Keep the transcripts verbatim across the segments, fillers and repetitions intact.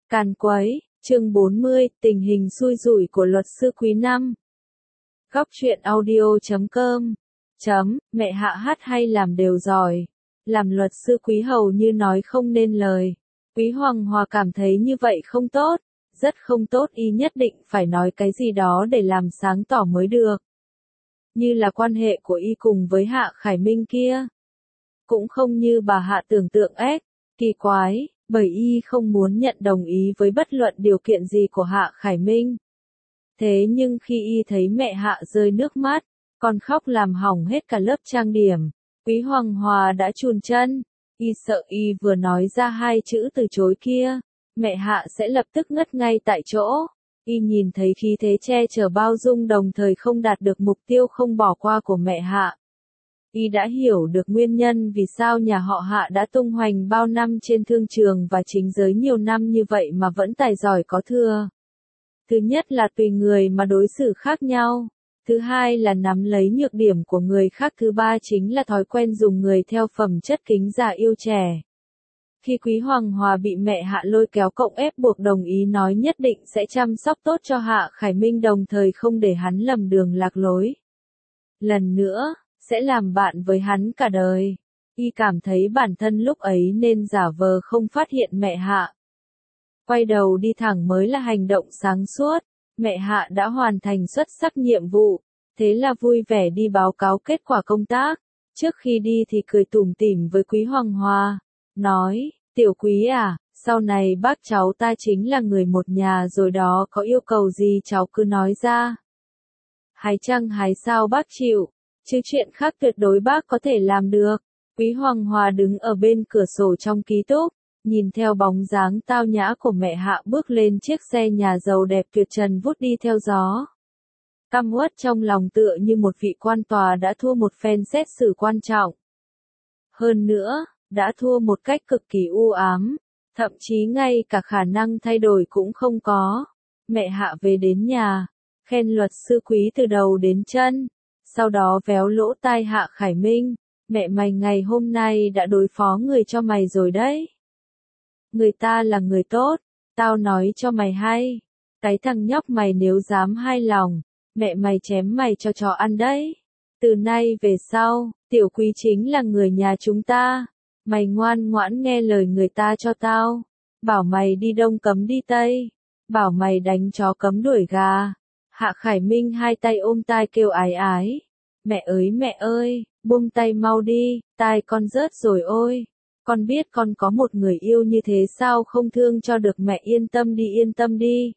Càn quấy, chương bốn mươi, tình hình xui rủi của luật sư quý năm. Góc truyện audio chấm com chấm, mẹ Hạ hát hay làm đều giỏi. Làm luật sư quý hầu như nói không nên lời. Quý Hoàng Hòa cảm thấy như vậy không tốt, rất không tốt, y nhất định phải nói cái gì đó để làm sáng tỏ mới được. Như là quan hệ của y cùng với Hạ Khải Minh kia. Cũng không như bà Hạ tưởng tượng ếch, kỳ quái, bởi y không muốn nhận đồng ý với bất luận điều kiện gì của Hạ Khải Minh. Thế nhưng khi y thấy mẹ Hạ rơi nước mắt, còn khóc làm hỏng hết cả lớp trang điểm, Quý Hoàng Hòa đã chùn chân, y sợ y vừa nói ra hai chữ từ chối kia, mẹ Hạ sẽ lập tức ngất ngay tại chỗ. Y nhìn thấy khí thế che chở bao dung đồng thời không đạt được mục tiêu không bỏ qua của mẹ Hạ. Y đã hiểu được nguyên nhân vì sao nhà họ Hạ đã tung hoành bao năm trên thương trường và chính giới nhiều năm như vậy mà vẫn tài giỏi có thừa. Thứ nhất là tùy người mà đối xử khác nhau. Thứ hai là nắm lấy nhược điểm của người khác. Thứ ba chính là thói quen dùng người theo phẩm chất kính già yêu trẻ. Khi Quý Hoàng Hòa bị mẹ Hạ lôi kéo cộng ép buộc đồng ý nói nhất định sẽ chăm sóc tốt cho Hạ Khải Minh đồng thời không để hắn lầm đường lạc lối. Lần nữa, sẽ làm bạn với hắn cả đời. Y cảm thấy bản thân lúc ấy nên giả vờ không phát hiện mẹ Hạ. Quay đầu đi thẳng mới là hành động sáng suốt. Mẹ Hạ đã hoàn thành xuất sắc nhiệm vụ, thế là vui vẻ đi báo cáo kết quả công tác. Trước khi đi thì cười tủm tỉm với Quý Hoàng Hòa, nói, tiểu Quý à, sau này bác cháu ta chính là người một nhà rồi đó, có yêu cầu gì cháu cứ nói ra. Hái chăng hái sao bác chịu, chứ chuyện khác tuyệt đối bác có thể làm được. Quý Hoàng Hòa đứng ở bên cửa sổ trong ký túc, nhìn theo bóng dáng tao nhã của mẹ Hạ bước lên chiếc xe nhà giàu đẹp tuyệt trần vút đi theo gió. Căm uất trong lòng tựa như một vị quan tòa đã thua một phen xét xử quan trọng. Hơn nữa, đã thua một cách cực kỳ u ám, thậm chí ngay cả khả năng thay đổi cũng không có. Mẹ Hạ về đến nhà, khen luật sư Quý từ đầu đến chân, sau đó véo lỗ tai Hạ Khải Minh, mẹ mày ngày hôm nay đã đối phó người cho mày rồi đấy. Người ta là người tốt, tao nói cho mày hay, cái thằng nhóc mày nếu dám hai lòng, mẹ mày chém mày cho chó ăn đấy. Từ nay về sau, tiểu Quý chính là người nhà chúng ta, mày ngoan ngoãn nghe lời người ta cho tao, bảo mày đi đông cấm đi tây, bảo mày đánh chó cấm đuổi gà. Hạ Khải Minh hai tay ôm tai kêu ái ái, mẹ ơi mẹ ơi, buông tay mau đi, tai con rớt rồi ôi. Con biết con có một người yêu như thế sao không thương cho được mẹ, yên tâm đi yên tâm đi.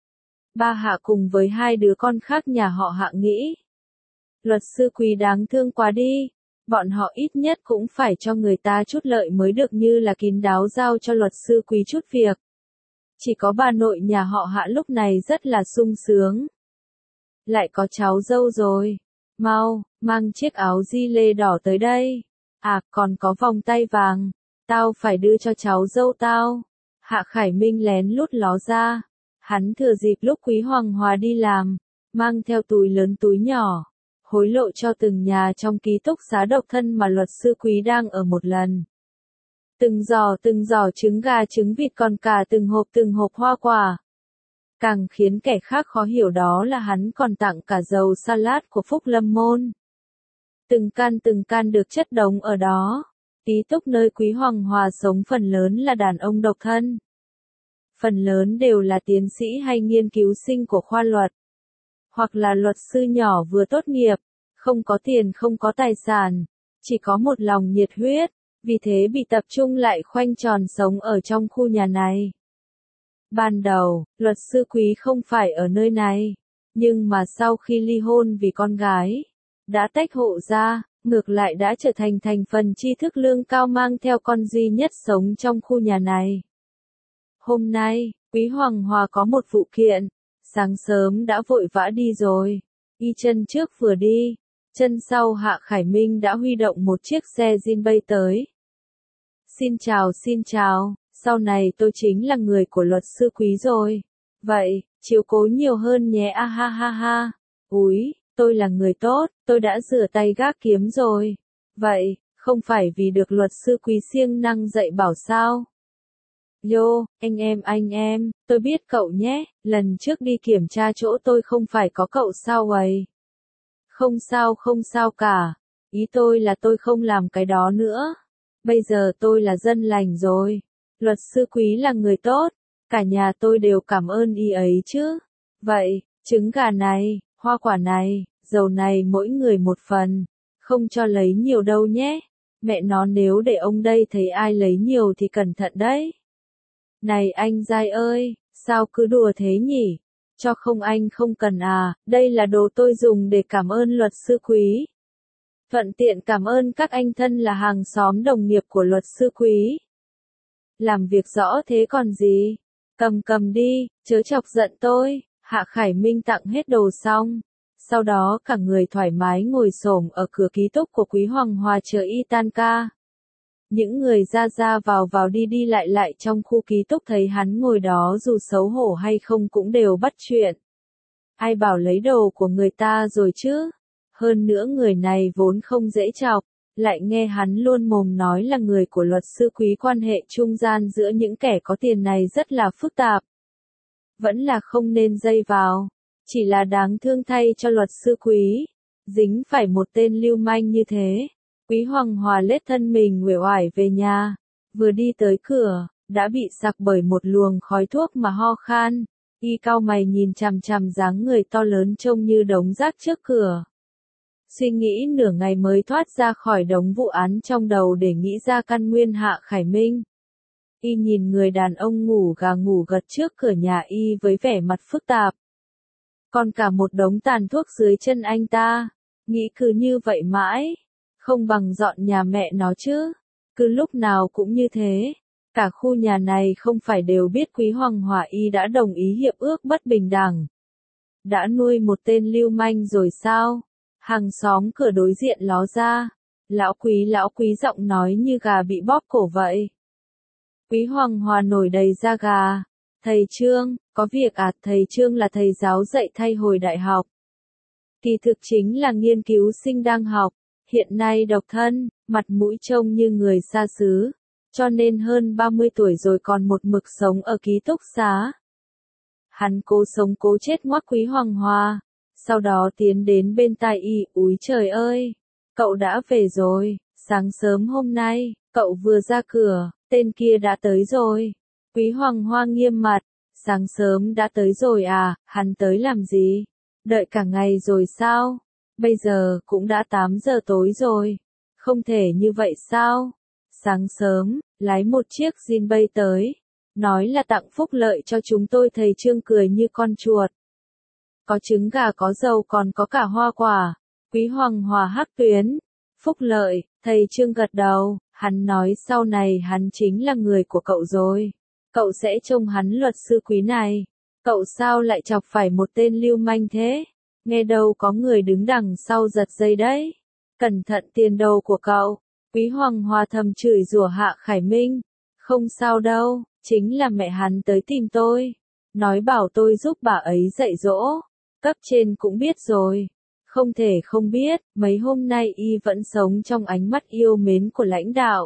Ba Hạ cùng với hai đứa con khác nhà họ Hạ nghĩ. Luật sư Quý đáng thương quá đi, bọn họ ít nhất cũng phải cho người ta chút lợi mới được, như là kín đáo giao cho luật sư Quý chút việc. Chỉ có bà nội nhà họ Hạ lúc này rất là sung sướng. Lại có cháu dâu rồi, mau, mang chiếc áo di lê đỏ tới đây. À, còn có vòng tay vàng, tao phải đưa cho cháu dâu tao. Hạ Khải Minh lén lút ló ra, hắn thừa dịp lúc Quý Hoàng Hòa đi làm, mang theo túi lớn túi nhỏ, hối lộ cho từng nhà trong ký túc xá độc thân mà luật sư Quý đang ở một lần. Từng giò từng giò trứng gà trứng vịt, còn cả từng hộp từng hộp hoa quả. Càng khiến kẻ khác khó hiểu đó là hắn còn tặng cả dầu salad của Phúc Lâm Môn. Từng can từng can được chất đống ở đó. Ký túc nơi Quý Hoàng Hòa sống phần lớn là đàn ông độc thân. Phần lớn đều là tiến sĩ hay nghiên cứu sinh của khoa luật. Hoặc là luật sư nhỏ vừa tốt nghiệp, không có tiền không có tài sản, chỉ có một lòng nhiệt huyết, vì thế bị tập trung lại khoanh tròn sống ở trong khu nhà này. Ban đầu, luật sư Quý không phải ở nơi này, nhưng mà sau khi ly hôn vì con gái, đã tách hộ ra, ngược lại đã trở thành thành phần tri thức lương cao mang theo con duy nhất sống trong khu nhà này. Hôm nay, Quý Hoàng Hòa có một vụ kiện, sáng sớm đã vội vã đi rồi, y chân trước vừa đi, chân sau Hạ Khải Minh đã huy động một chiếc xe zin bay tới. Xin chào xin chào, sau này tôi chính là người của luật sư Quý rồi, vậy, chiếu cố nhiều hơn nhé, a ha ha ha, úi. Tôi là người tốt, tôi đã rửa tay gác kiếm rồi. Vậy, không phải vì được luật sư Quý siêng năng dạy bảo sao? Yo, anh em anh em, tôi biết cậu nhé, lần trước đi kiểm tra chỗ tôi không phải có cậu sao vậy? Không sao không sao cả, ý tôi là tôi không làm cái đó nữa. Bây giờ tôi là dân lành rồi. Luật sư Quý là người tốt, cả nhà tôi đều cảm ơn y ấy chứ. Vậy, trứng gà này, hoa quả này, dầu này mỗi người một phần, không cho lấy nhiều đâu nhé. Mẹ nó nếu để ông đây thấy ai lấy nhiều thì cẩn thận đấy. Này anh giai ơi, sao cứ đùa thế nhỉ? Cho không anh không cần à, đây là đồ tôi dùng để cảm ơn luật sư Quý. Thuận tiện cảm ơn các anh thân là hàng xóm đồng nghiệp của luật sư Quý. Làm việc rõ thế còn gì? Cầm cầm đi, chớ chọc giận tôi. Hạ Khải Minh tặng hết đồ xong. Sau đó cả người thoải mái ngồi xổm ở cửa ký túc của Quý Hoàng Hòa chờ y tan ca. Những người ra ra vào vào đi đi lại lại trong khu ký túc thấy hắn ngồi đó dù xấu hổ hay không cũng đều bắt chuyện. Ai bảo lấy đồ của người ta rồi chứ? Hơn nữa người này vốn không dễ chọc, lại nghe hắn luôn mồm nói là người của luật sư Quý, quan hệ trung gian giữa những kẻ có tiền này rất là phức tạp. Vẫn là không nên dây vào, chỉ là đáng thương thay cho luật sư Quý, dính phải một tên lưu manh như thế. Quý Hoàng Hòa lết thân mình uể oải về nhà, vừa đi tới cửa, đã bị sặc bởi một luồng khói thuốc mà ho khan. Y cau mày nhìn chằm chằm dáng người to lớn trông như đống rác trước cửa. Suy nghĩ nửa ngày mới thoát ra khỏi đống vụ án trong đầu để nghĩ ra căn nguyên Hạ Khải Minh. Y nhìn người đàn ông ngủ gà ngủ gật trước cửa nhà y với vẻ mặt phức tạp. Còn cả một đống tàn thuốc dưới chân anh ta, nghĩ cứ như vậy mãi, không bằng dọn nhà mẹ nó chứ, cứ lúc nào cũng như thế. Cả khu nhà này không phải đều biết Quý Hoàng Hòa y đã đồng ý hiệp ước bất bình đẳng. Đã nuôi một tên lưu manh rồi sao? Hàng xóm cửa đối diện ló ra. Lão Quý lão Quý giọng nói như gà bị bóp cổ vậy. Quý Hoàng Hòa nổi đầy da gà. Thầy Trương, có việc à? Thầy Trương là thầy giáo dạy thay hồi đại học. Kỳ thực chính là nghiên cứu sinh đang học. Hiện nay độc thân, mặt mũi trông như người xa xứ. Cho nên hơn ba mươi tuổi rồi còn một mực sống ở ký túc xá. Hắn cố sống cố chết ngoắc Quý Hoàng Hòa. Sau đó tiến đến bên tai y, úi trời ơi, cậu đã về rồi, sáng sớm hôm nay, cậu vừa ra cửa, tên kia đã tới rồi. Quý Hoàng Hoa nghiêm mặt, sáng sớm đã tới rồi à, hắn tới làm gì? Đợi cả ngày rồi sao? Bây giờ cũng đã tám giờ tối rồi, không thể như vậy sao? Sáng sớm, lái một chiếc Jean bay tới, nói là tặng phúc lợi cho chúng tôi. Thầy Trương cười như con chuột. Có trứng gà có dầu còn có cả hoa quả. Quý Hoàng Hòa hắc tuyến. Phúc lợi, thầy Trương gật đầu, hắn nói sau này hắn chính là người của cậu rồi. Cậu sẽ trông hắn luật sư Quý này. Cậu sao lại chọc phải một tên lưu manh thế? Nghe đâu có người đứng đằng sau giật dây đấy. Cẩn thận tiền đồ của cậu. Quý Hoàng Hòa thầm chửi rủa Hạ Khải Minh. Không sao đâu, chính là mẹ hắn tới tìm tôi. Nói bảo tôi giúp bà ấy dạy dỗ. Cấp trên cũng biết rồi. Không thể không biết, mấy hôm nay y vẫn sống trong ánh mắt yêu mến của lãnh đạo.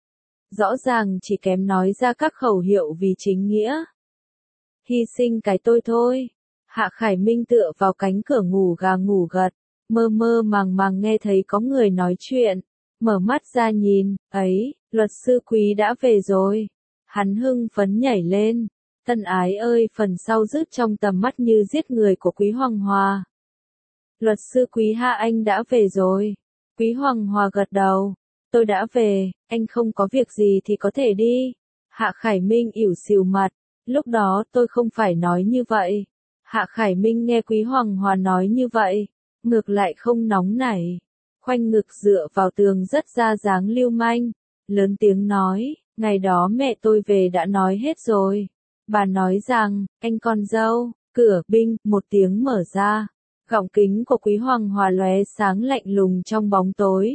Rõ ràng chỉ kém nói ra các khẩu hiệu vì chính nghĩa. Hy sinh cái tôi thôi. Hạ Khải Minh tựa vào cánh cửa ngủ gà ngủ gật, mơ mơ màng màng nghe thấy có người nói chuyện. Mở mắt ra nhìn, ấy, luật sư Quý đã về rồi. Hắn hưng phấn nhảy lên. Thân ái ơi, phần sau rứt trong tầm mắt như giết người của Quý Hoàng Hòa. Luật sư Quý Hạ, anh đã về rồi. Quý Hoàng Hòa gật đầu. Tôi đã về, anh không có việc gì thì có thể đi. Hạ Khải Minh ỉu xìu mặt. Lúc đó tôi không phải nói như vậy. Hạ Khải Minh nghe Quý Hoàng Hòa nói như vậy, ngược lại không nóng nảy. Khoanh ngực dựa vào tường rất ra dáng lưu manh. Lớn tiếng nói, ngày đó mẹ tôi về đã nói hết rồi. Bà nói rằng, anh con dâu, cửa binh, một tiếng mở ra. Gọng kính của Quý Hoàng Hòa lóe sáng lạnh lùng trong bóng tối.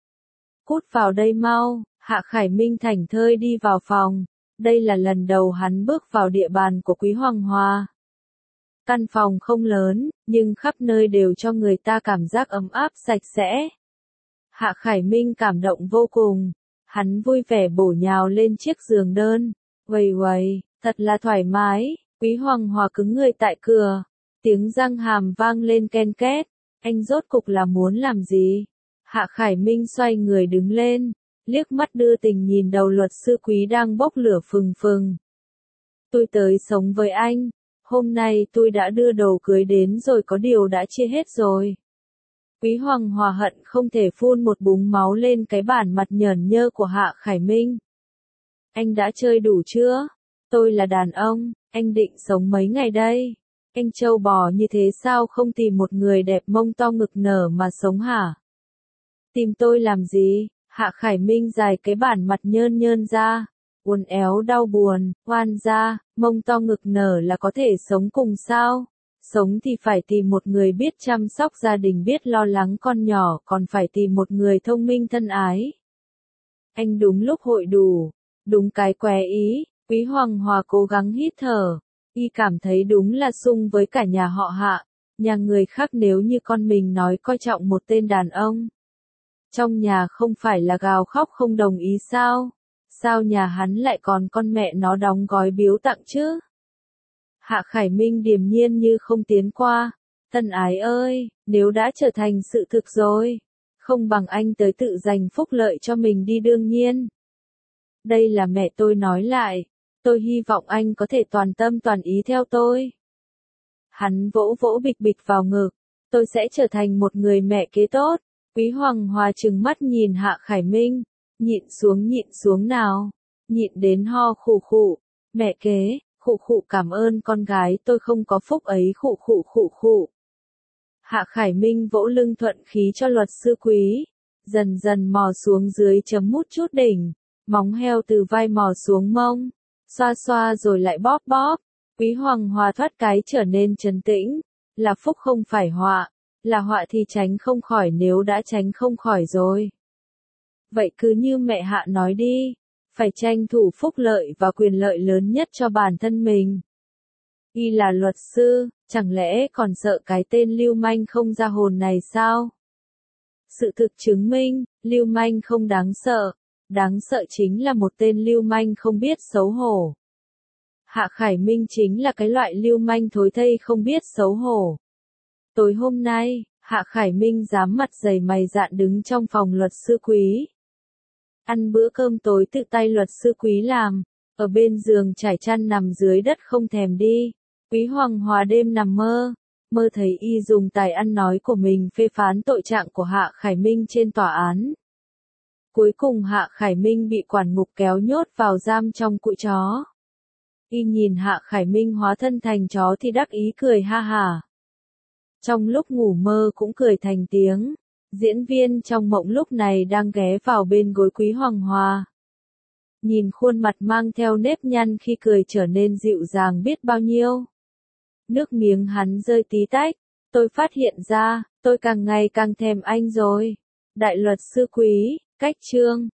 Cút vào đây mau. Hạ Khải Minh thảnh thơi đi vào phòng. Đây là lần đầu hắn bước vào địa bàn của Quý Hoàng Hòa. Căn phòng không lớn, nhưng khắp nơi đều cho người ta cảm giác ấm áp sạch sẽ. Hạ Khải Minh cảm động vô cùng. Hắn vui vẻ bổ nhào lên chiếc giường đơn, Uầy uầy, thật là thoải mái. Quý Hoàng Hòa cứng người tại cửa. Tiếng răng hàm vang lên ken két. Anh rốt cục là muốn làm gì? Hạ Khải Minh xoay người đứng lên, liếc mắt đưa tình nhìn đầu luật sư Quý đang bốc lửa phừng phừng. Tôi tới sống với anh. Hôm nay tôi đã đưa đồ cưới đến rồi, có điều đã chia hết rồi. Quý Hoàng Hòa hận không thể phun một búng máu lên cái bản mặt nhởn nhơ của Hạ Khải Minh. Anh đã chơi đủ chưa? Tôi là đàn ông, anh định sống mấy ngày đây? Anh trâu bò như thế sao không tìm một người đẹp mông to ngực nở mà sống hả? Tìm tôi làm gì? Hạ Khải Minh dài cái bản mặt nhơn nhơn ra, uốn éo đau buồn, oan ra, mông to ngực nở là có thể sống cùng sao? Sống thì phải tìm một người biết chăm sóc gia đình, biết lo lắng con nhỏ, còn phải tìm một người thông minh thân ái. Anh đúng lúc hội đủ, đúng cái què ý. Quý Hoàng Hòa cố gắng hít thở, y cảm thấy đúng là xung với cả nhà họ Hạ, nhà người khác nếu như con mình nói coi trọng một tên đàn ông. Trong nhà không phải là gào khóc không đồng ý sao? Sao nhà hắn lại còn con mẹ nó đóng gói biếu tặng chứ? Hạ Khải Minh điềm nhiên như không tiến qua. Thân ái ơi, nếu đã trở thành sự thực rồi, không bằng anh tới tự giành phúc lợi cho mình đi đương nhiên. Đây là mẹ tôi nói lại, tôi hy vọng anh có thể toàn tâm toàn ý theo tôi. Hắn vỗ vỗ bịch bịch vào ngực, tôi sẽ trở thành một người mẹ kế tốt. Quý Hoàng Hòa trừng mắt nhìn Hạ Khải Minh, nhịn xuống nhịn xuống nào, nhịn đến ho khụ khụ, mẹ kế, khụ khụ cảm ơn con gái tôi không có phúc ấy khụ khụ khụ khụ. Hạ Khải Minh vỗ lưng thuận khí cho luật sư Quý, dần dần mò xuống dưới chấm mút chút đỉnh, móng heo từ vai mò xuống mông, xoa xoa rồi lại bóp bóp. Quý Hoàng Hòa thoát cái trở nên trấn tĩnh, là phúc không phải họa, là họa thì tránh không khỏi, nếu đã tránh không khỏi rồi. Vậy cứ như mẹ Hạ nói đi, phải tranh thủ phúc lợi và quyền lợi lớn nhất cho bản thân mình. Y là luật sư, chẳng lẽ còn sợ cái tên lưu manh không ra hồn này sao? Sự thực chứng minh, lưu manh không đáng sợ, đáng sợ chính là một tên lưu manh không biết xấu hổ. Hạ Khải Minh chính là cái loại lưu manh thối thây không biết xấu hổ. Tối hôm nay, Hạ Khải Minh dám mặt dày mày dạn đứng trong phòng luật sư Quý. Ăn bữa cơm tối tự tay luật sư Quý làm, ở bên giường trải chăn nằm dưới đất không thèm đi. Quý Hoàng Hòa đêm nằm mơ, mơ thấy y dùng tài ăn nói của mình phê phán tội trạng của Hạ Khải Minh trên tòa án. Cuối cùng Hạ Khải Minh bị quản ngục kéo nhốt vào giam trong cụi chó. Y nhìn Hạ Khải Minh hóa thân thành chó thì đắc ý cười ha hả. Trong lúc ngủ mơ cũng cười thành tiếng. Diễn viên trong mộng lúc này đang ghé vào bên gối Quý Hoàng Hòa. Nhìn khuôn mặt mang theo nếp nhăn khi cười trở nên dịu dàng biết bao nhiêu. Nước miếng hắn rơi tí tách. Tôi phát hiện ra, tôi càng ngày càng thèm anh rồi. Đại luật sư Quý, cách chương.